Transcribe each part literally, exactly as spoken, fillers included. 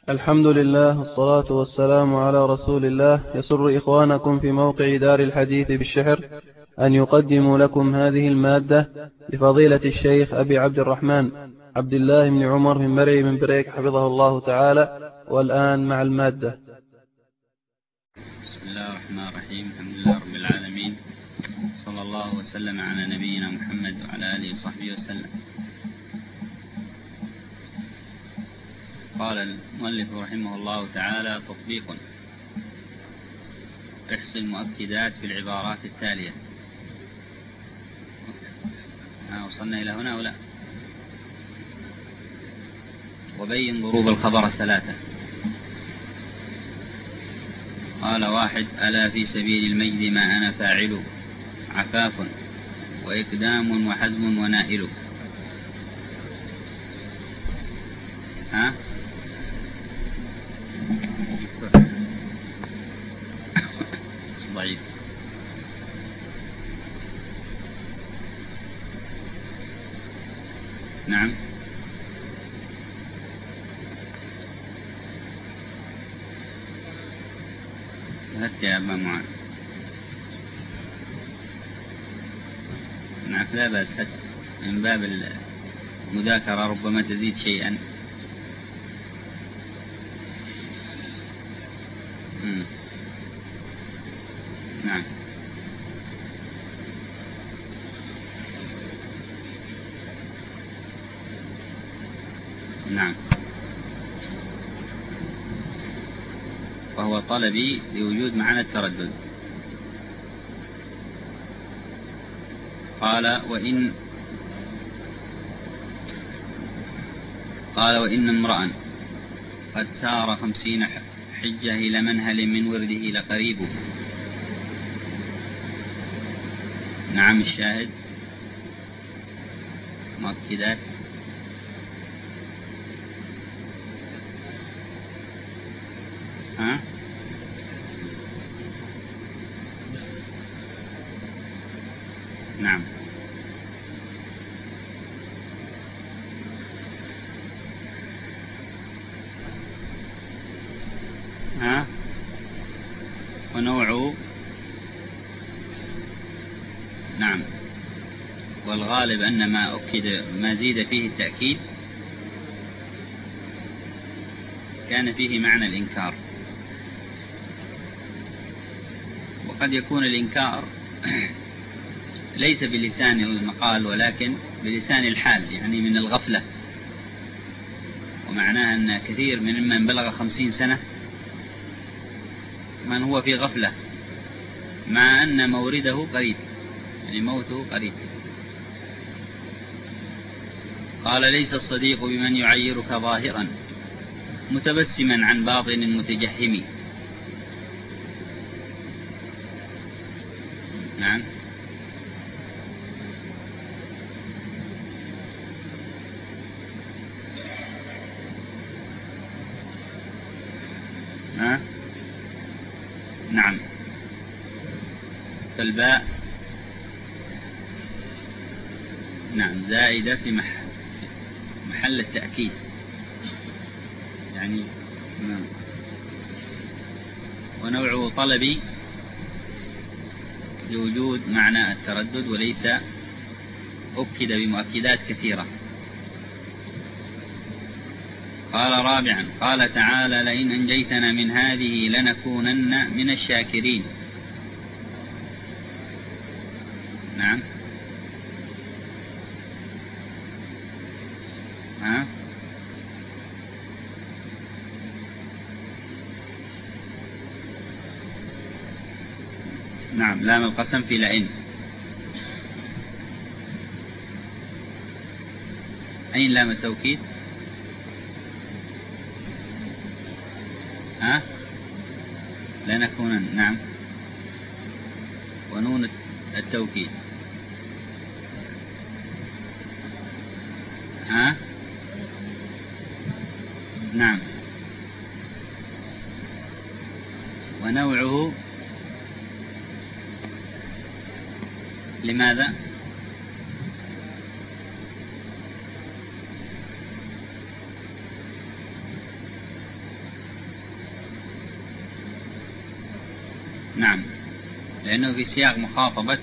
الحمد لله والصلاة والسلام على رسول الله. يسر إخوانكم في موقع دار الحديث بالشحر أن يقدموا لكم هذه المادة لفضيلة الشيخ أبي عبد الرحمن عبد الله بن عمر بن مري بن بريك حفظه الله تعالى. والآن مع المادة. بسم الله الرحمن الرحيم. الحمد لله رب العالمين، صلى الله وسلم على نبينا محمد وعلى آله وصحبه وسلم. قال المؤلف رحمه الله تعالى: تطبيق. احصي المؤكدات في العبارات التالية. ها وصلنا إلى هنا ولا؟ وبين ضروب الخبر الثلاثة. قال واحد: ألا في سبيل المجد ما أنا فاعل، عفاف وإقدام وحزم ونائل. ها ضعيف. نعم. هات يا أبا معاذ. نعم لا بأس، هات من باب المذاكرة ربما تزيد شيئا. مم. نعم. نعم. وهو طلبي لوجود معنى التردد. قال وإن قال وإن امرأ قد سار خمسين حجة إلى منهل من ورده لقريب. نعم. الشاهد مؤكدات. ها نعم. ها ونوعه. نعم. والغالب أن ما أكد ما زيد فيه التأكيد كان فيه معنى الإنكار، وقد يكون الإنكار ليس بلسان المقال ولكن بلسان الحال، يعني من الغفلة. ومعناه أن كثير من من بلغ خمسين سنة من هو في غفلة، مع أن مورده قريب، يعني موته قريب. قال ليس الصديق بمن يعيرك ظاهرا متبسما عن باطن متجهم. نعم. ها نعم. فالباء نعم زائدة في محل, محل التأكيد، يعني نعم. ونوعه طلبي لوجود معنى التردد، وليس أكد بمؤكدات كثيرة. قال رابعا: قال تعالى: لئن أنجيتنا من هذه لنكونن من الشاكرين. نعم. ها نعم. لام القسم في لئن. أين لام التوكيد؟ ها لنكونن. نعم. ونون التوكيد. ها نعم. ونوعه لماذا؟ نعم، لأنه في سياق مخاطبة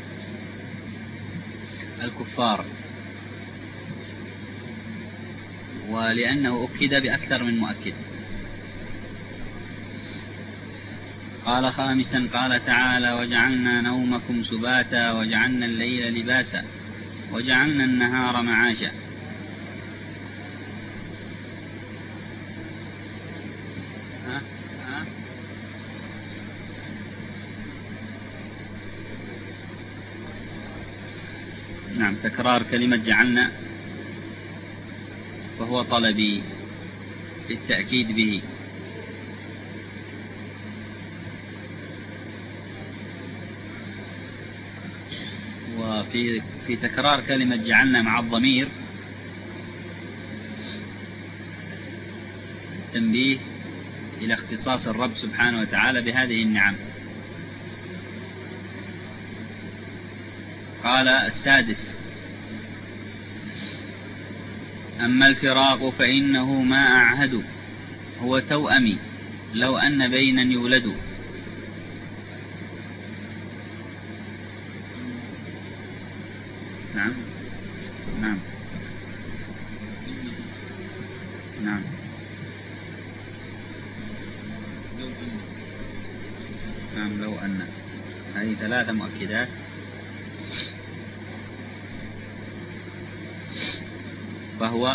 الكفار، ولأنه أكد بأكثر من مؤكد. قال خامسا، قال تعالى: وجعلنا نومكم سباتا وجعلنا الليل لباسا وجعلنا النهار معاشا. ها؟ ها؟ نعم، تكرار كلمة جعلنا فهو طلبي للتأكيد به. وفي في تكرار كلمة جعلنا مع الضمير التنبيه إلى اختصاص الرب سبحانه وتعالى بهذه النعم. قال السادس: أما الفراق فإنه ما أعهد هو توأمي لو أن بينا يولد. نعم نعم نعم نعم لو أن. هذه ثلاثة مؤكدات. فهو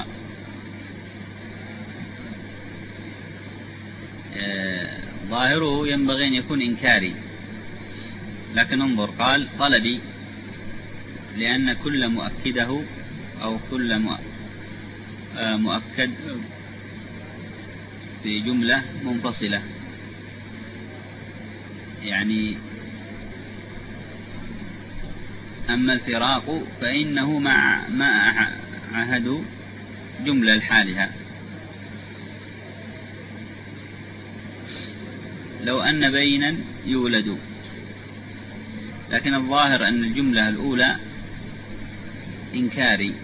آه ظاهره ينبغي أن يكون إنكاري، لكن انظر، قال طلبي لأن كل مؤكده أو كل مؤكد في جملة منفصلة، يعني أما الفراق فإنه ما ما عهد جملة لحالها. لو أن بينا يولد، لكن الظاهر أن الجملة الأولى إنكاري،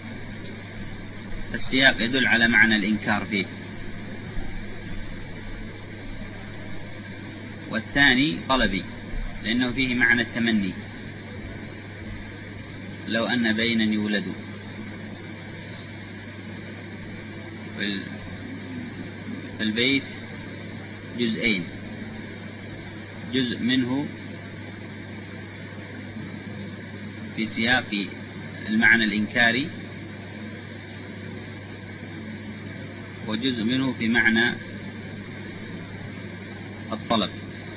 السياق يدل على معنى الإنكار فيه. والثاني طلبي لأنه فيه معنى التمني، لو أن بينا يولد. فالبيت جزئين، جزء منه في سياق المعنى الإنكاري، وجزء منه في معنى الطلب.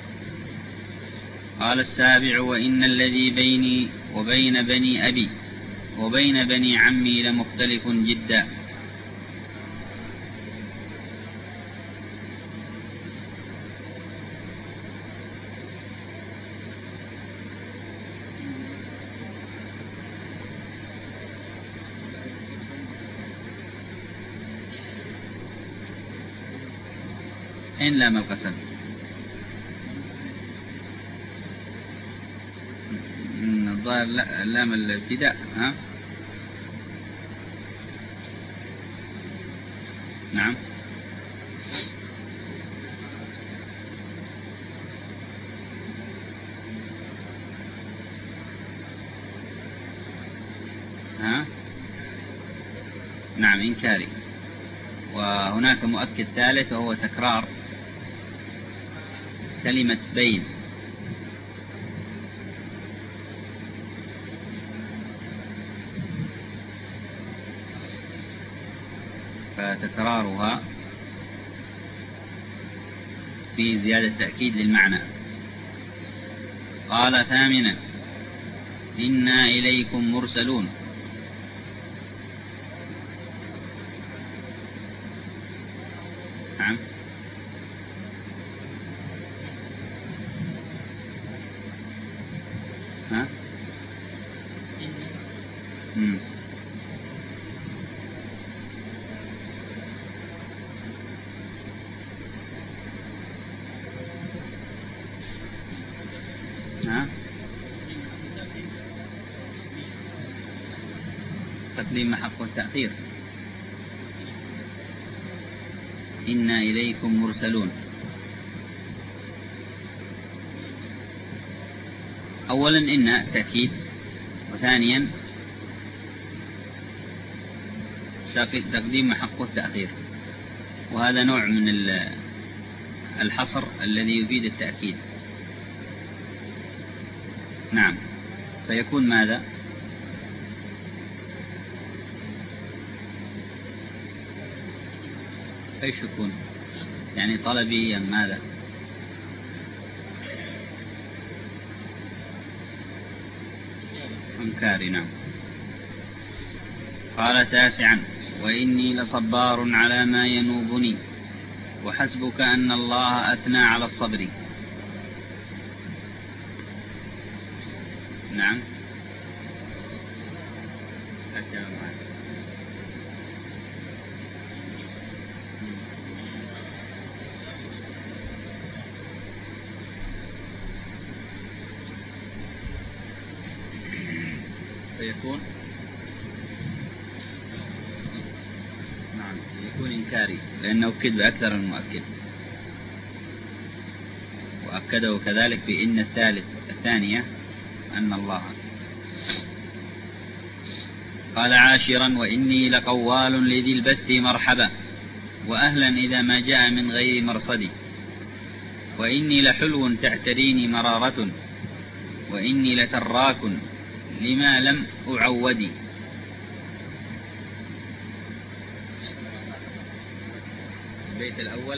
قال السابع: وإن الذي بيني وبين بني أبي وبين بني عمي لمختلف جدا. إن لام القسم، الظاهر لام الابتداء. ها؟ نعم. ها؟ نعم، إنكاري. وهناك مؤكد ثالث وهو تكرار كلمة بين، فتكرارها في زيادة تأكيد للمعنى. قال ثامنا: إنا إليكم مرسلون. نعم. ها؟ مم. ها؟ تقديم محق التأخير. إنا إليكم مرسلون. أولا إن تأكيد، وثانيا تقديم حقه التأخير، وهذا نوع من الحصر الذي يفيد التأكيد. نعم، فيكون ماذا؟ ايش يكون؟ يعني طلبي أم ماذا؟ إنكاري. نعم. قال تاسعا: وإني لصبار على ما ينوبني، وحسبك أن الله أثنى على الصبر. نعم. فيكون نعم يكون إنكاري، لأنه أكد بأكثر من مؤكد، وأكده كذلك بإن الثالث الثانية أن الله. قال عاشرا: وإني لقوال لذي البث مرحبا، وأهلا إذا ما جاء من غير مرصدي، وإني لحلو تعتريني مرارة، وإني لتراك لما لم أعودي. البيت الأول: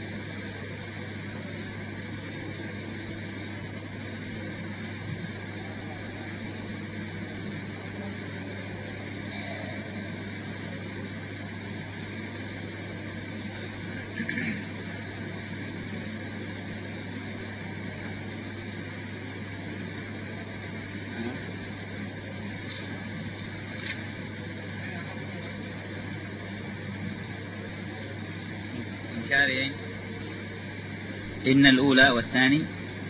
إنكارين: إن الأولى والثاني.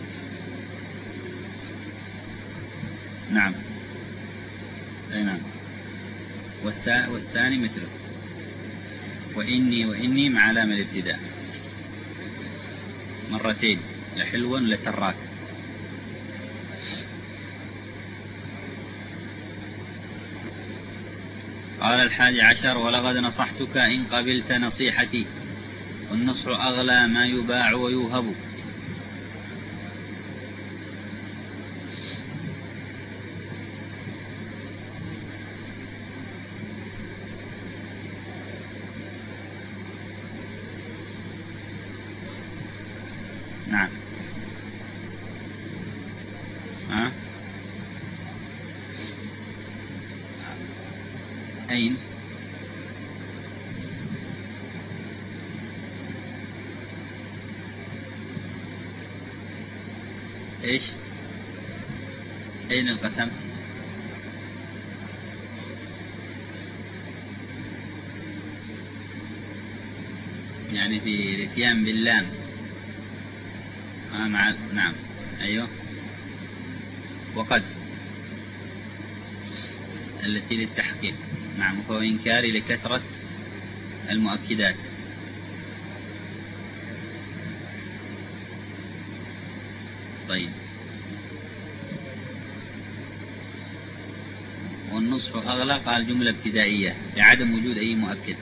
نعم. أي نعم. والثاني مثله. وإني وإني مع علامة الابتداء مرتين، لحلو لتراك. قال الحادي عشر: ولقد نصحتك إن قبلت نصيحتي، والنصح أغلى ما يباع ويوهب. نعم. ها؟ أين؟ إيش؟ أين القسم؟ يعني في الاتيان باللام. آه مع نعم. أيوه. وقد التي للتحقيق. نعم. فهو إنكاري لكثرة المؤكدات. طيب. والنصف أغلى، قال جملة ابتدائية لعدم وجود أي مؤكد.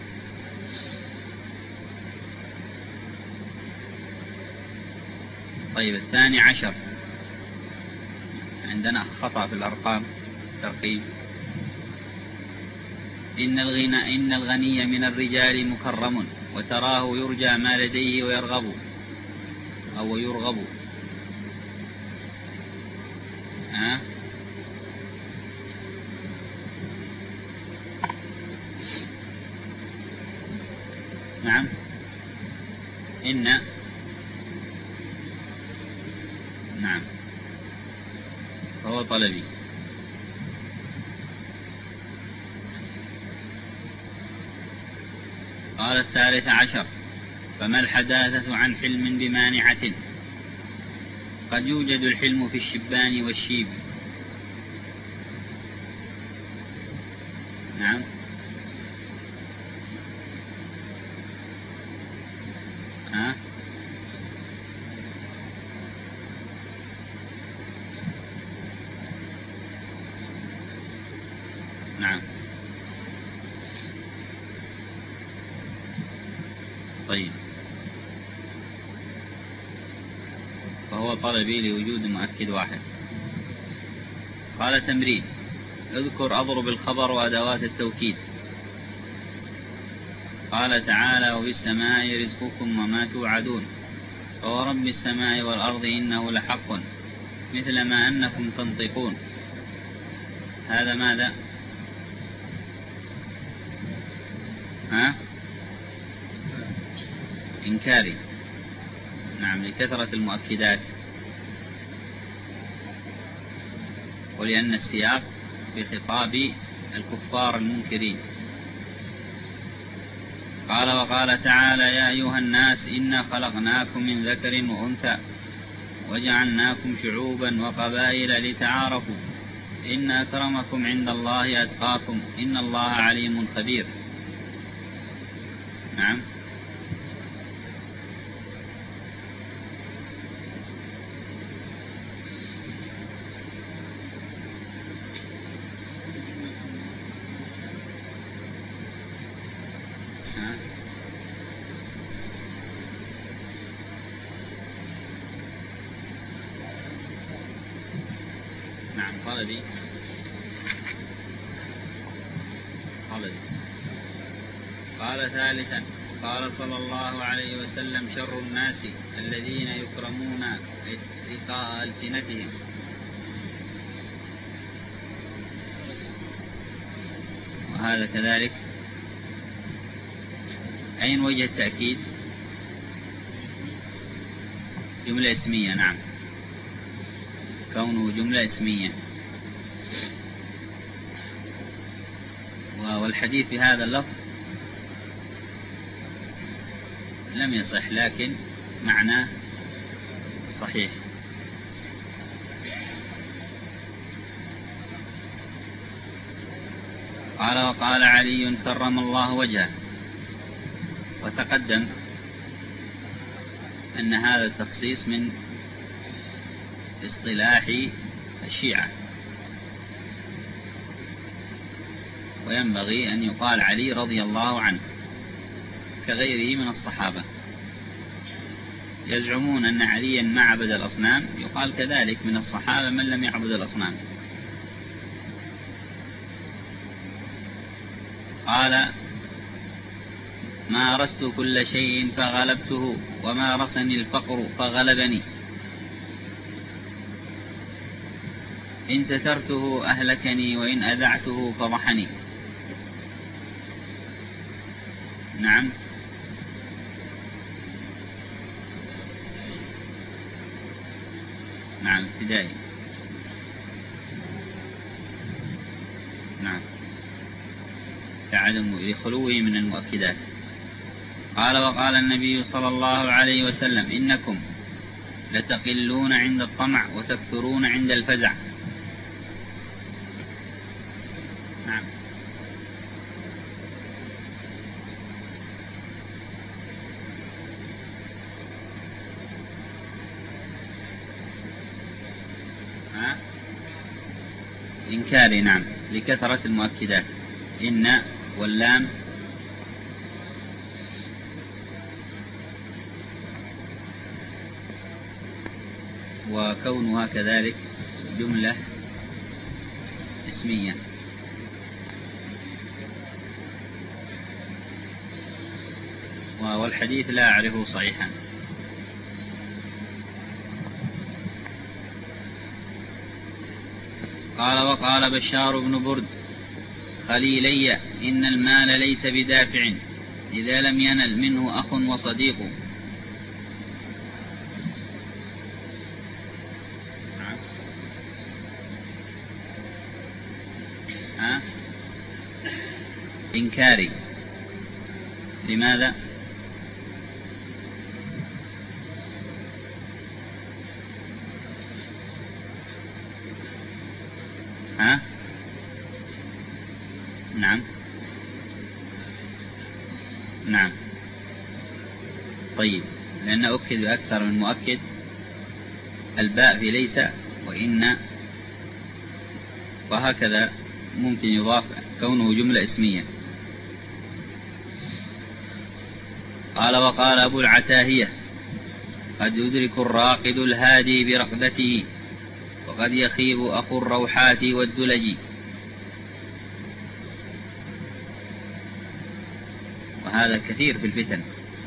طيب. الثاني عشر، عندنا خطأ في الأرقام ترقيم. إن الغنى إن الغني من الرجال مكرم، وتراه يرجى ما لديه ويرغب أو يرغب. ها؟ نعم. إن نعم فهو طلبي. قال الثالث عشر: فما الحداثة عن حلم بمانعة، قد يوجد الحلم في الشبان والشيب. نعم. ها؟ طيب، فهو طلبي لوجود مؤكد واحد. قال تمرين: اذكر أضرب الخبر وأدوات التوكيد. قال تعالى: وبالسماء رزقكم وما توعدون فورب السماء والأرض إنه لحق مثل ما أنكم تنطقون. هذا ماذا؟ ها؟ إنكاري. نعم، لكثرة المؤكدات ولأن السياق بخطاب الكفار المنكرين. قال: وقال تعالى: يا أيها الناس إنا خلقناكم من ذكر وأنثى وجعلناكم شعوبا وقبائل لتعارفوا إن أكرمكم عند الله أتقاكم إن الله عليم خبير. نعم. نعم. قال لي قال لي قال ثالثا: قال صلى الله عليه وسلم: شر الناس الذين يكرمون إتقاء ألسنتهم. وهذا كذلك. أين وجه التأكيد؟ جملة اسمية. نعم، كونه جملة اسمية. والحديث بهذا اللفظ لم يصح، لكن معناه صحيح. قال: وقال علي كرم الله وجهه. وتقدم أن هذا التخصيص من اصطلاح الشيعة، وينبغي أن يقال علي رضي الله عنه كغيره من الصحابة. يزعمون أن عليا ما عبد الأصنام، يقال كذلك من الصحابة من لم يعبد الأصنام. قال: ما رست كل شيء فغلبته وما رسني الفقر فغلبني، إن سترته أهلكني وإن أذعته فضحني. نعم. نعم، ابتدائي. نعم، لعدم لخلوه من المؤكدات. قال: وقال النبي صلى الله عليه وسلم: إنكم لتقلون عند الطمع وتكثرون عند الفزع. نعم. ها؟ إنكاري. نعم، لكثرة المؤكدات. إن واللام وكونها كذلك جملة اسمية. والحديث لا أعرفه صحيحا. قال: وقال بشار بن برد: خليلي إن المال ليس بدافع إذا لم ينل منه أخ وصديق. ها؟ إنكاري. لماذا؟ ها؟ نعم. نعم. طيب، لأن أكد أكثر من مؤكد. الباء في ليس وإن، وهكذا ممكن يضاف كونه جملة اسمية. قال وقال أبو العتاهية قد يدرك الراقد الهادي برقدته وقد يخيب أخو الروحات والدلج. وهذا كثير في الفتن،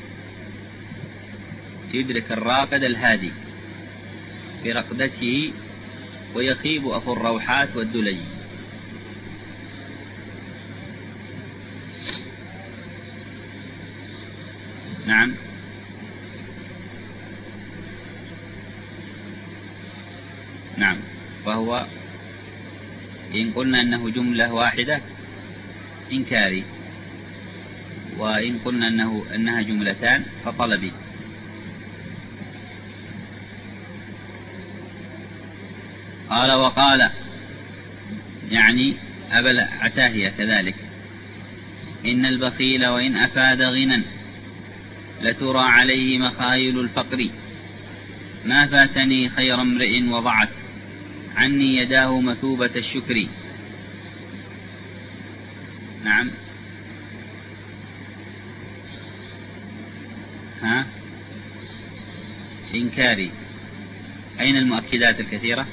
يدرك الراقد الهادي برقدته ويخيب أخو الروحات والدلج. نعم. نعم. فهو إن قلنا أنه جملة واحدة إنكاري، وإن قلنا أنه أنها جملتان فطلبي. قال وقال يعني أبا العتاهية كذلك إن البخيل وإن أفاد غنى لترى عليه مخايل الفقر ما فاتني خير امرئ وضعت عني يداه مثوبة الشكر. نعم. ها إنكاري. أين المؤكدات الكثيرة؟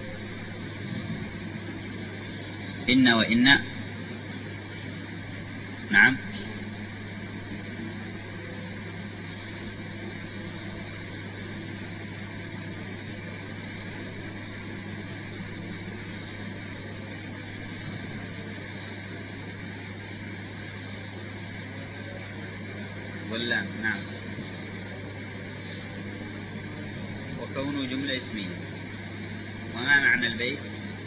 إن وإن. نعم. واللام. نعم. وكونه جملة اسمية. وما معنى البيت؟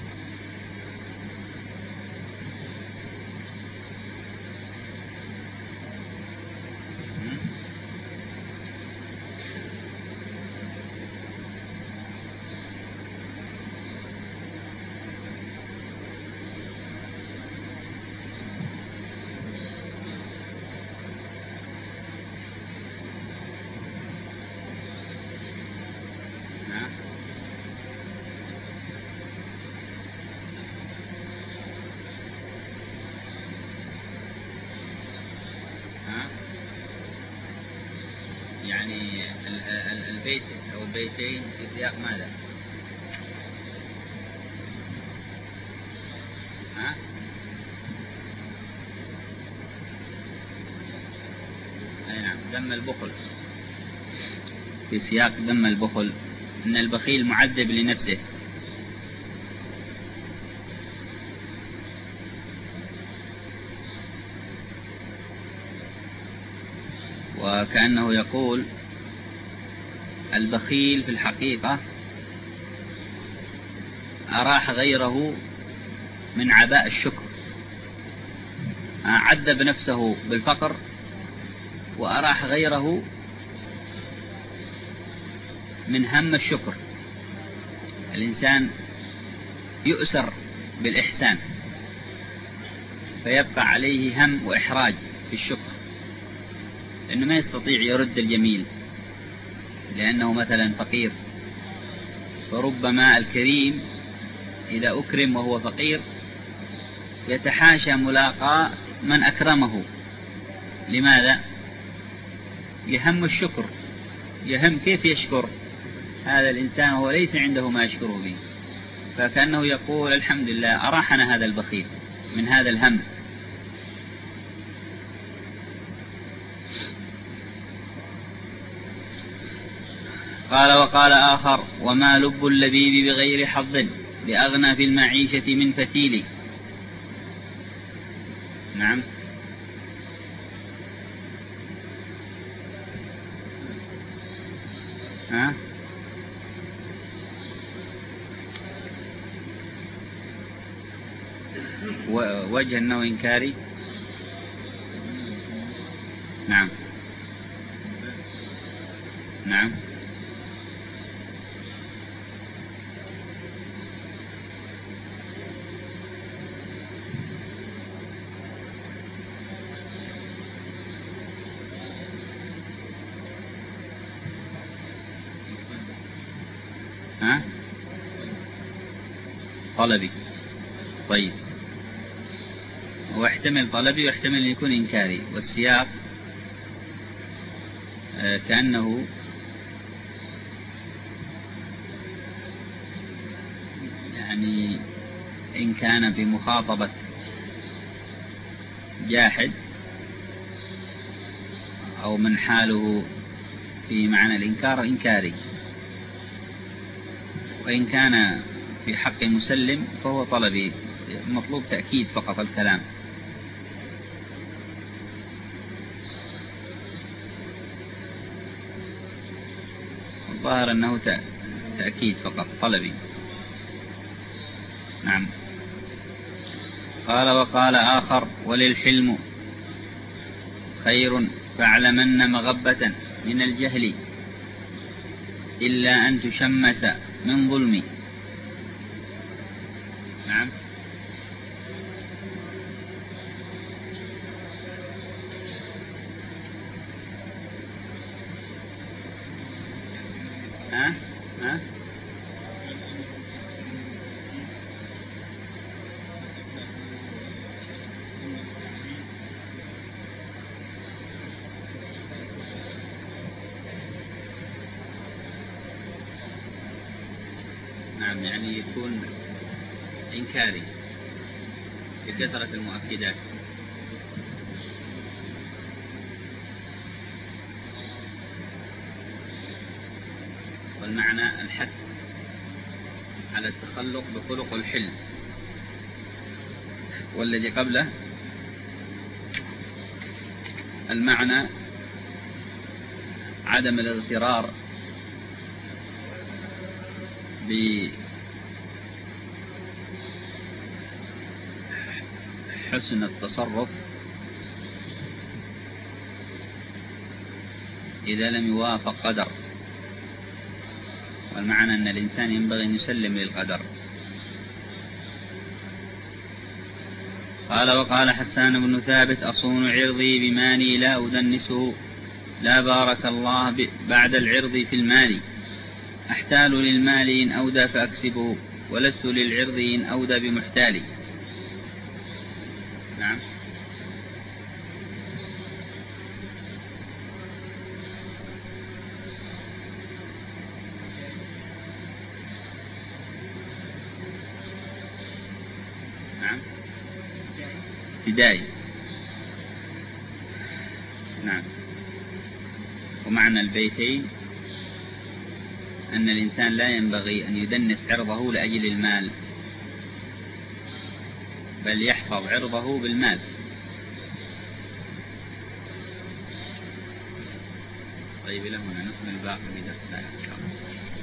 يعني البيت أو البيتين في سياق ماذا؟ ها؟ أي نعم. ذم البخل، في سياق ذم البخل إن البخيل معذب لنفسه. وكأنه يقول البخيل في الحقيقة أراح غيره من عباء الشكر، عذب نفسه بالفقر وأراح غيره من هم الشكر. الإنسان يؤسر بالإحسان فيبقى عليه هم وإحراج في الشكر، لأنه ما يستطيع يرد الجميل لأنه مثلا فقير. فربما الكريم إذا أكرم وهو فقير يتحاشى ملاقاة من أكرمه. لماذا؟ يهم الشكر، يهم كيف يشكر هذا الإنسان وهو ليس عنده ما يشكره به. فكأنه يقول الحمد لله أراحنا هذا البخيل من هذا الهم. قال وقال آخر وما لب اللبيب بغير حظ بأغنى في المعيشة من فتيل. نعم. ها؟ وجه أنه إنكاري. نعم. نعم. ها؟ طلبي. طيب، واحتمل طلبي واحتمل أن يكون إنكاري، والسياق كأنه يعني إن كان بمخاطبة جاحد أو من حاله في معنى الإنكار إنكاري، وإن كان في حق مسلم فهو طلبي، مطلوب تأكيد فقط الكلام. الظاهر أنه تأكيد فقط طلبي. نعم. قال وقال آخر وللحلم خير فاعلمن مغبة من الجهل إلا أن تشمس من ظلم. نعم. ها ها نعم، يعني يكون إنكاري بكثرة المؤكدات. والمعنى الحث على التخلق بخلق الحلم. والذي قبله المعنى عدم الاغترار بحسن التصرف إذا لم يوافق قدر. والمعنى أن الإنسان ينبغي أن يسلم للقدر. قال وقال حسان بن ثابت أصون عرضي بمالي لا أدنسه، لا بارك الله بعد العرض في المال، أحتال للمال إن أودى فأكسبه، ولست للعرض إن أودى بمحتالي. نعم. نعم. ابتدائي. نعم. ومعنى البيتين أن الإنسان لا ينبغي أن يدنس عرضه لأجل المال، بل يحفظ عرضه بالمال. طيب، لهنا نكمل الباقي في درس لا